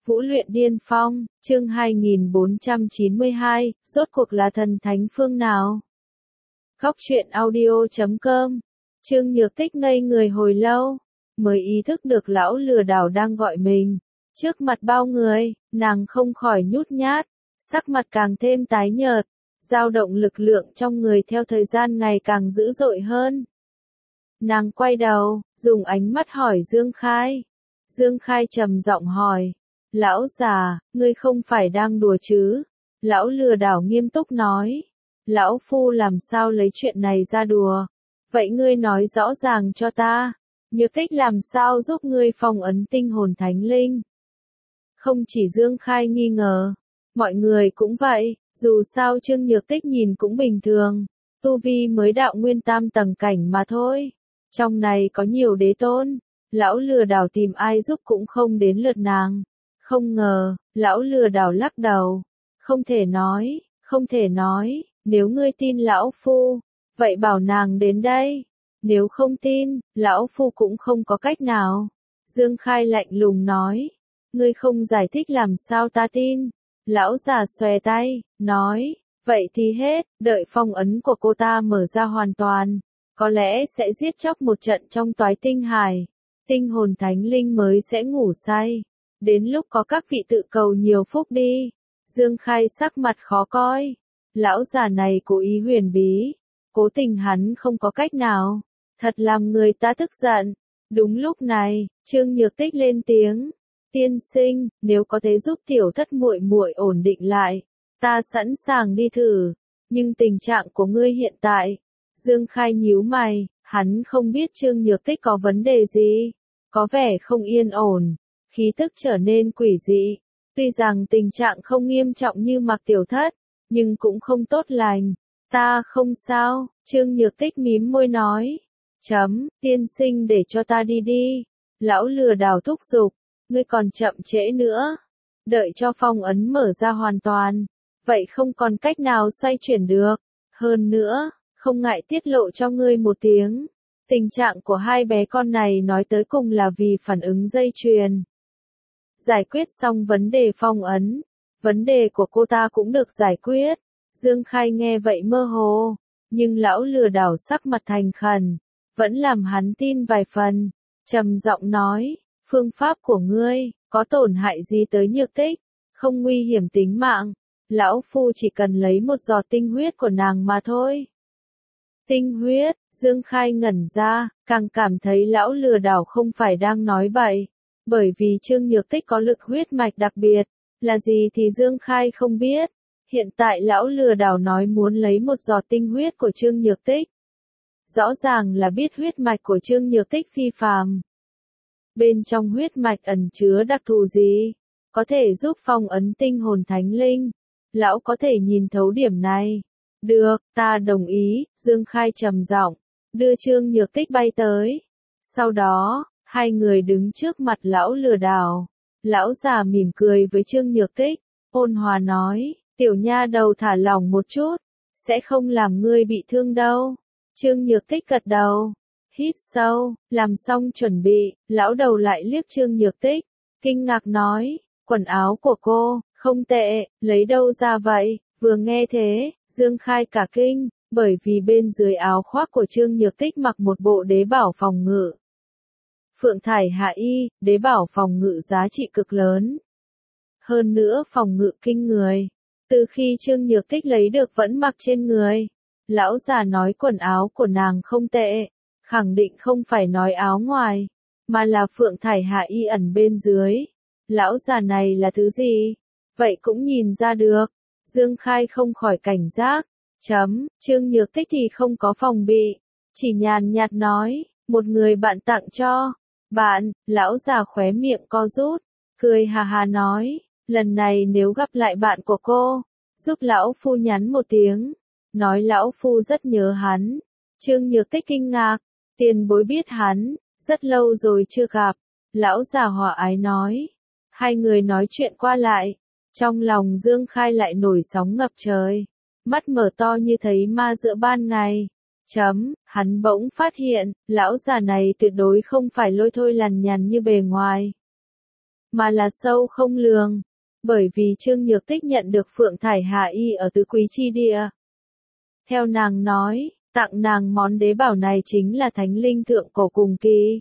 Vũ luyện điên phong, chương 2492, rốt cuộc là thần thánh phương nào? Góc truyện audio.com, Trương Nhược Tích ngây người hồi lâu, mới ý thức được lão lừa đảo đang gọi mình. Trước mặt bao người, nàng không khỏi nhút nhát, sắc mặt càng thêm tái nhợt, dao động lực lượng trong người theo thời gian ngày càng dữ dội hơn. Nàng quay đầu, dùng ánh mắt hỏi Dương Khai. Dương Khai trầm giọng hỏi, lão già, ngươi không phải đang đùa chứ? Lão lừa đảo nghiêm túc nói, lão phu làm sao lấy chuyện này ra đùa? Vậy ngươi nói rõ ràng cho ta, Nhược Tích làm sao giúp ngươi phong ấn tinh hồn thánh linh? Không chỉ Dương Khai nghi ngờ, mọi người cũng vậy, dù sao Trương Nhược Tích nhìn cũng bình thường, tu vi mới đạo nguyên tam tầng cảnh mà thôi. Trong này có nhiều đế tôn, lão lừa đảo tìm ai giúp cũng không đến lượt nàng. Không ngờ, lão lừa đảo lắc đầu. Không thể nói, nếu ngươi tin lão phu, vậy bảo nàng đến đây. Nếu không tin, lão phu cũng không có cách nào. Dương Khai lạnh lùng nói, ngươi không giải thích làm sao ta tin. Lão già xòe tay, nói, vậy thì hết, đợi phong ấn của cô ta mở ra hoàn toàn, có lẽ sẽ giết chóc một trận trong toái tinh hải. Tinh hồn thánh linh mới sẽ ngủ say. Đến lúc có các vị tự cầu nhiều phúc đi. Dương Khai sắc mặt khó coi. Lão già này cố ý huyền bí. Cố tình hắn không có cách nào. Thật làm người ta tức giận. Đúng lúc này, Trương Nhược Tích lên tiếng. Tiên sinh, nếu có thể giúp tiểu thất muội muội ổn định lại, ta sẵn sàng đi thử. Nhưng tình trạng của ngươi hiện tại. Dương Khai nhíu mày, hắn không biết Trương Nhược Tích có vấn đề gì. Có vẻ không yên ổn. Khí tức trở nên quỷ dị. Tuy rằng tình trạng không nghiêm trọng như Mạc Tiểu Thất, nhưng cũng không tốt lành. Ta không sao, Trương Nhược Tích mím môi nói. Tiên sinh để cho ta đi đi. Lão lừa đảo thúc giục, ngươi còn chậm trễ nữa. Đợi cho phong ấn mở ra hoàn toàn, vậy không còn cách nào xoay chuyển được. Hơn nữa, không ngại tiết lộ cho ngươi một tiếng. Tình trạng của hai bé con này nói tới cùng là vì phản ứng dây chuyền. Giải quyết xong vấn đề phong ấn, vấn đề của cô ta cũng được giải quyết. Dương Khai nghe vậy mơ hồ, nhưng lão lừa đảo sắc mặt thành khẩn, vẫn làm hắn tin vài phần. Trầm giọng nói, phương pháp của ngươi, có tổn hại gì tới Nhược Tích, không nguy hiểm tính mạng. Lão phu chỉ cần lấy một giọt tinh huyết của nàng mà thôi. Tinh huyết, Dương Khai ngẩn ra, càng cảm thấy lão lừa đảo không phải đang nói bậy. Bởi vì Trương Nhược Tích có lực huyết mạch đặc biệt, là gì thì Dương Khai không biết. Hiện tại lão lừa đảo nói muốn lấy một giọt tinh huyết của Trương Nhược Tích. Rõ ràng là biết huyết mạch của Trương Nhược Tích phi phàm. Bên trong huyết mạch ẩn chứa đặc thù gì? Có thể giúp phong ấn tinh hồn thánh linh. Lão có thể nhìn thấu điểm này. Được, ta đồng ý, Dương Khai trầm giọng, đưa Trương Nhược Tích bay tới. Sau đó, hai người đứng trước mặt lão lừa đảo. Lão già mỉm cười với Trương Nhược Tích, ôn hòa nói, tiểu nha đầu thả lỏng một chút, sẽ không làm ngươi bị thương đâu. Trương Nhược Tích gật đầu, hít sâu, làm xong chuẩn bị, lão đầu lại liếc Trương Nhược Tích, kinh ngạc nói, quần áo của cô, không tệ, lấy đâu ra vậy? Vừa nghe thế, Dương Khai cả kinh, bởi vì bên dưới áo khoác của Trương Nhược Tích mặc một bộ đế bảo phòng ngự. Phượng thải hạ y, đế bảo phòng ngự giá trị cực lớn. Hơn nữa phòng ngự kinh người. Từ khi Trương Nhược Tích lấy được vẫn mặc trên người. Lão già nói quần áo của nàng không tệ. Khẳng định không phải nói áo ngoài, mà là phượng thải hạ y ẩn bên dưới. Lão già này là thứ gì? Vậy cũng nhìn ra được. Dương Khai không khỏi cảnh giác. Trương Nhược Tích thì không có phòng bị. Chỉ nhàn nhạt nói, một người bạn tặng cho. Bạn, lão già khóe miệng co rút, cười hà hà nói, lần này nếu gặp lại bạn của cô, giúp lão phu nhắn một tiếng, nói lão phu rất nhớ hắn. Trương Nhược Tích kinh ngạc, tiền bối biết hắn, rất lâu rồi chưa gặp. Lão già hòa ái nói, hai người nói chuyện qua lại, trong lòng Dương Khai lại nổi sóng ngập trời, mắt mở to như thấy ma giữa ban ngày. Hắn bỗng phát hiện, lão già này tuyệt đối không phải lôi thôi lằn nhằn như bề ngoài. mà là sâu không lường. Bởi vì Trương Nhược Tích nhận được Phượng Thải Hà Y ở Tứ Quý Chi Địa. Theo nàng nói, tặng nàng món đế bảo này chính là thánh linh thượng cổ Cùng Kỳ.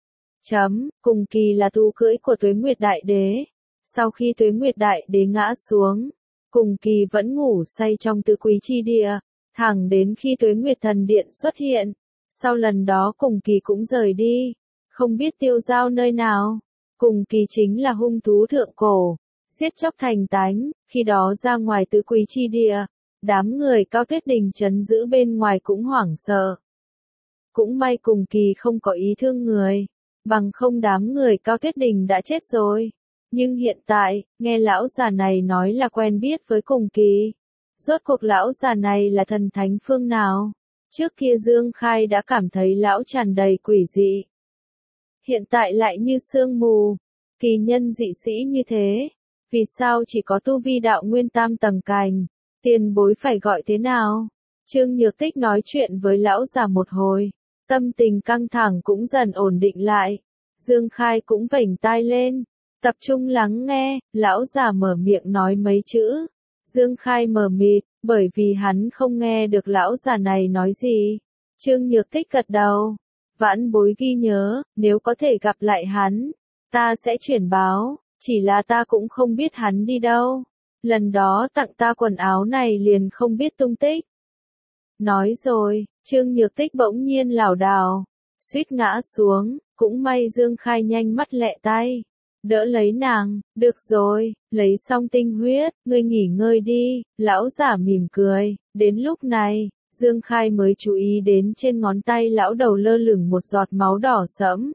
Cùng Kỳ là tu cưỡi của Tuế Nguyệt Đại Đế. Sau khi Tuế Nguyệt Đại Đế ngã xuống, Cùng Kỳ vẫn ngủ say trong Tứ Quý Chi Địa, thẳng đến khi Tuế Nguyệt Thần Điện xuất hiện. Sau lần đó Cùng Kỳ cũng rời đi, không biết tiêu dao nơi nào. Cùng Kỳ chính là hung thú thượng cổ, giết chóc thành tánh, khi đó ra ngoài Tứ Quý Chi Địa, đám người Cao Tuyết Đình trấn giữ bên ngoài cũng hoảng sợ. Cũng may Cùng Kỳ không có ý thương người, bằng không đám người Cao Tuyết Đình đã chết rồi. Nhưng hiện tại, nghe lão già này nói là quen biết với Cùng Kỳ. Rốt cuộc lão già này là thần thánh phương nào? Trước kia Dương Khai đã cảm thấy lão tràn đầy quỷ dị. Hiện tại lại như sương mù, kỳ nhân dị sĩ như thế. Vì sao chỉ có tu vi đạo nguyên tam tầng cành? Tiền bối phải gọi thế nào? Trương Nhược Tích nói chuyện với lão già một hồi, tâm tình căng thẳng cũng dần ổn định lại. Dương Khai cũng vểnh tai lên, tập trung lắng nghe, lão già mở miệng nói mấy chữ. Dương Khai mờ mịt, bởi vì hắn không nghe được lão già này nói gì. Trương Nhược Tích gật đầu, vãn bối ghi nhớ, nếu có thể gặp lại hắn, ta sẽ chuyển báo, chỉ là ta cũng không biết hắn đi đâu. Lần đó tặng ta quần áo này liền không biết tung tích. Nói rồi, Trương Nhược Tích bỗng nhiên lảo đảo, suýt ngã xuống, cũng may Dương Khai nhanh mắt lẹ tay, đỡ lấy nàng. Được rồi, lấy xong tinh huyết, ngươi nghỉ ngơi đi. Lão giả mỉm cười. Đến lúc này, Dương Khai mới chú ý đến trên ngón tay lão đầu lơ lửng một giọt máu đỏ sẫm.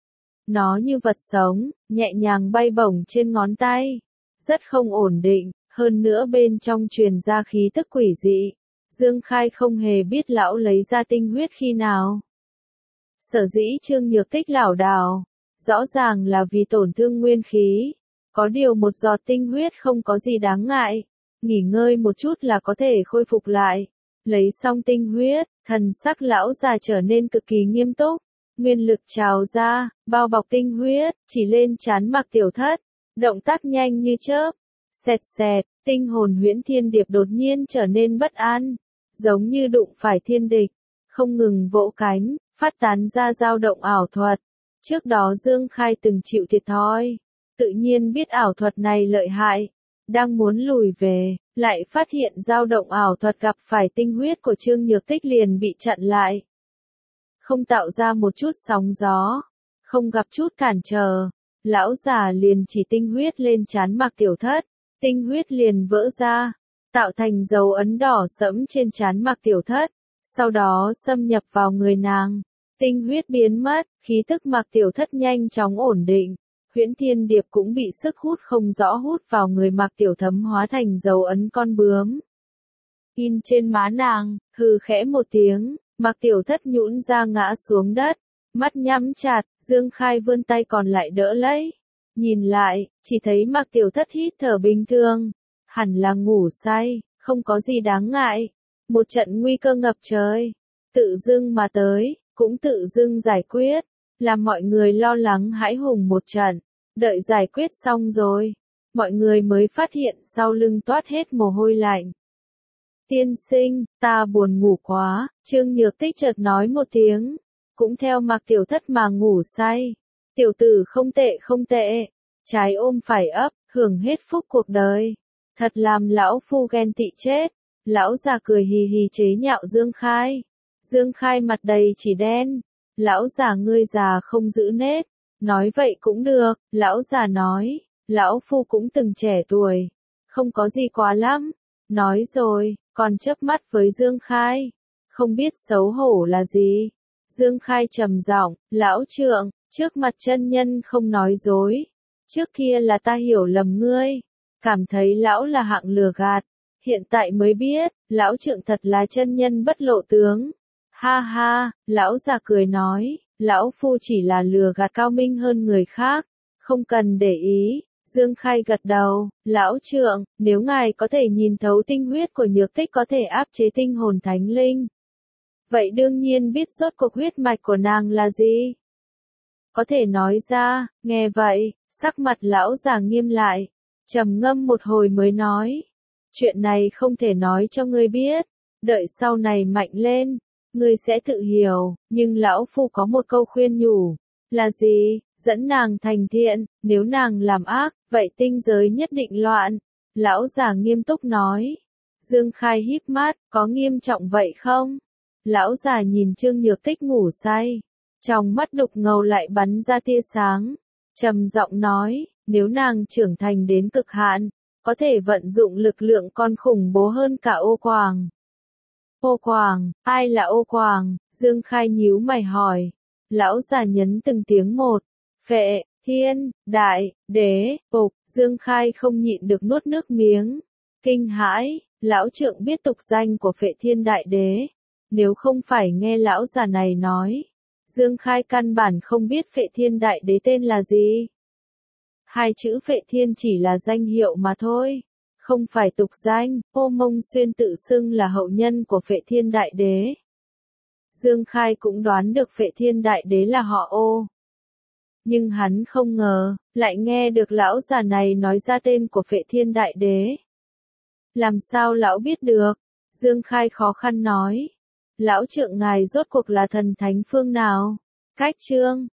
Nó như vật sống, nhẹ nhàng bay bổng trên ngón tay, rất không ổn định, hơn nữa bên trong truyền ra khí tức quỷ dị. Dương Khai không hề biết lão lấy ra tinh huyết khi nào. Sở dĩ Trương Nhược Tích lảo đảo, rõ ràng là vì tổn thương nguyên khí. Có điều một giọt tinh huyết không có gì đáng ngại, nghỉ ngơi một chút là có thể khôi phục lại. Lấy xong tinh huyết, thần sắc lão già trở nên cực kỳ nghiêm túc, nguyên lực trào ra, bao bọc tinh huyết, chỉ lên trán Mạc Tiểu Thất, động tác nhanh như chớp. Xẹt xẹt, tinh hồn Huyễn Thiên Điệp đột nhiên trở nên bất an, giống như đụng phải thiên địch, không ngừng vỗ cánh, phát tán ra dao động ảo thuật. Trước đó Dương Khai từng chịu thiệt thòi, tự nhiên biết ảo thuật này lợi hại, đang muốn lùi về, lại phát hiện dao động ảo thuật gặp phải tinh huyết của Trương Nhược Tích liền bị chặn lại. Không tạo ra một chút sóng gió, không gặp chút cản trở, lão già liền chỉ tinh huyết lên trán Mạc Tiểu Thất, tinh huyết liền vỡ ra, tạo thành dấu ấn đỏ sẫm trên trán Mạc Tiểu Thất, sau đó xâm nhập vào người nàng. Tinh huyết biến mất, khí tức Mạc Tiểu Thất nhanh chóng ổn định. Huyễn Thiên Điệp cũng bị sức hút không rõ hút vào người Mạc Tiểu Thấm hóa thành dấu ấn con bướm. In trên má nàng, hừ khẽ một tiếng, Mạc Tiểu Thất nhũn ra ngã xuống đất, mắt nhắm chặt, Dương Khai vươn tay còn lại đỡ lấy. Nhìn lại, chỉ thấy Mạc Tiểu Thất hít thở bình thường, hẳn là ngủ say, không có gì đáng ngại. Một trận nguy cơ ngập trời, tự dưng mà tới, cũng tự dưng giải quyết, làm mọi người lo lắng hãi hùng một trận. Đợi giải quyết xong rồi, mọi người mới phát hiện sau lưng toát hết mồ hôi lạnh. Tiên sinh, ta buồn ngủ quá, Trương Nhược Tích chợt nói một tiếng, cũng theo Mạc Tiểu Thất mà ngủ say. Tiểu tử không tệ không tệ, trái ôm phải ấp, hưởng hết phúc cuộc đời. Thật làm lão phu ghen tị chết. Lão già cười hì hì chế nhạo Dương Khai. Dương Khai mặt đầy chỉ đen. Lão già ngươi già không giữ nết. Nói vậy cũng được, lão già nói. Lão phu cũng từng trẻ tuổi. Không có gì quá lắm. Nói rồi, còn chớp mắt với Dương Khai. Không biết xấu hổ là gì. Dương Khai trầm giọng, lão trượng, trước mặt chân nhân không nói dối. Trước kia là ta hiểu lầm ngươi. Cảm thấy lão là hạng lừa gạt. Hiện tại mới biết, lão trượng thật là chân nhân bất lộ tướng. Ha ha, lão già cười nói, lão phu chỉ là lừa gạt cao minh hơn người khác, không cần để ý. Dương Khai gật đầu, lão trượng, nếu ngài có thể nhìn thấu tinh huyết của Nhược Tích có thể áp chế tinh hồn thánh linh. Vậy đương nhiên biết rốt cuộc huyết mạch của nàng là gì. có thể nói ra. Nghe vậy, sắc mặt lão già nghiêm lại, trầm ngâm một hồi mới nói, chuyện này không thể nói cho ngươi biết, đợi sau này mạnh lên, ngươi sẽ tự hiểu, nhưng lão phu có một câu khuyên nhủ, là gì? Dẫn nàng thành thiện, nếu nàng làm ác, vậy tinh giới nhất định loạn. Lão già nghiêm túc nói. Dương Khai híp mắt, có nghiêm trọng vậy không? Lão già nhìn Trương Nhược Tích ngủ say, trong mắt đục ngầu lại bắn ra tia sáng, trầm giọng nói, nếu nàng trưởng thành đến cực hạn, có thể vận dụng lực lượng còn khủng bố hơn cả ô quàng. Ô quàng, ai là ô quàng? Dương Khai nhíu mày hỏi. Lão già nhấn từng tiếng một, Phệ, Thiên, Đại, Đế, Phục. Dương Khai không nhịn được nuốt nước miếng, kinh hãi. Lão trượng biết tục danh của Phệ Thiên Đại Đế, nếu không phải nghe lão già này nói, Dương Khai căn bản không biết Phệ Thiên Đại Đế tên là gì. Hai chữ Phệ Thiên chỉ là danh hiệu mà thôi, không phải tục danh. Ô Mông Xuyên tự xưng là hậu nhân của Phệ Thiên Đại Đế. Dương Khai cũng đoán được Phệ Thiên Đại Đế là họ Ô. Nhưng hắn không ngờ, lại nghe được lão già này nói ra tên của Phệ Thiên Đại Đế. Làm sao lão biết được? Dương Khai khó khăn nói. Lão trượng ngài rốt cuộc là thần thánh phương nào? Cách chương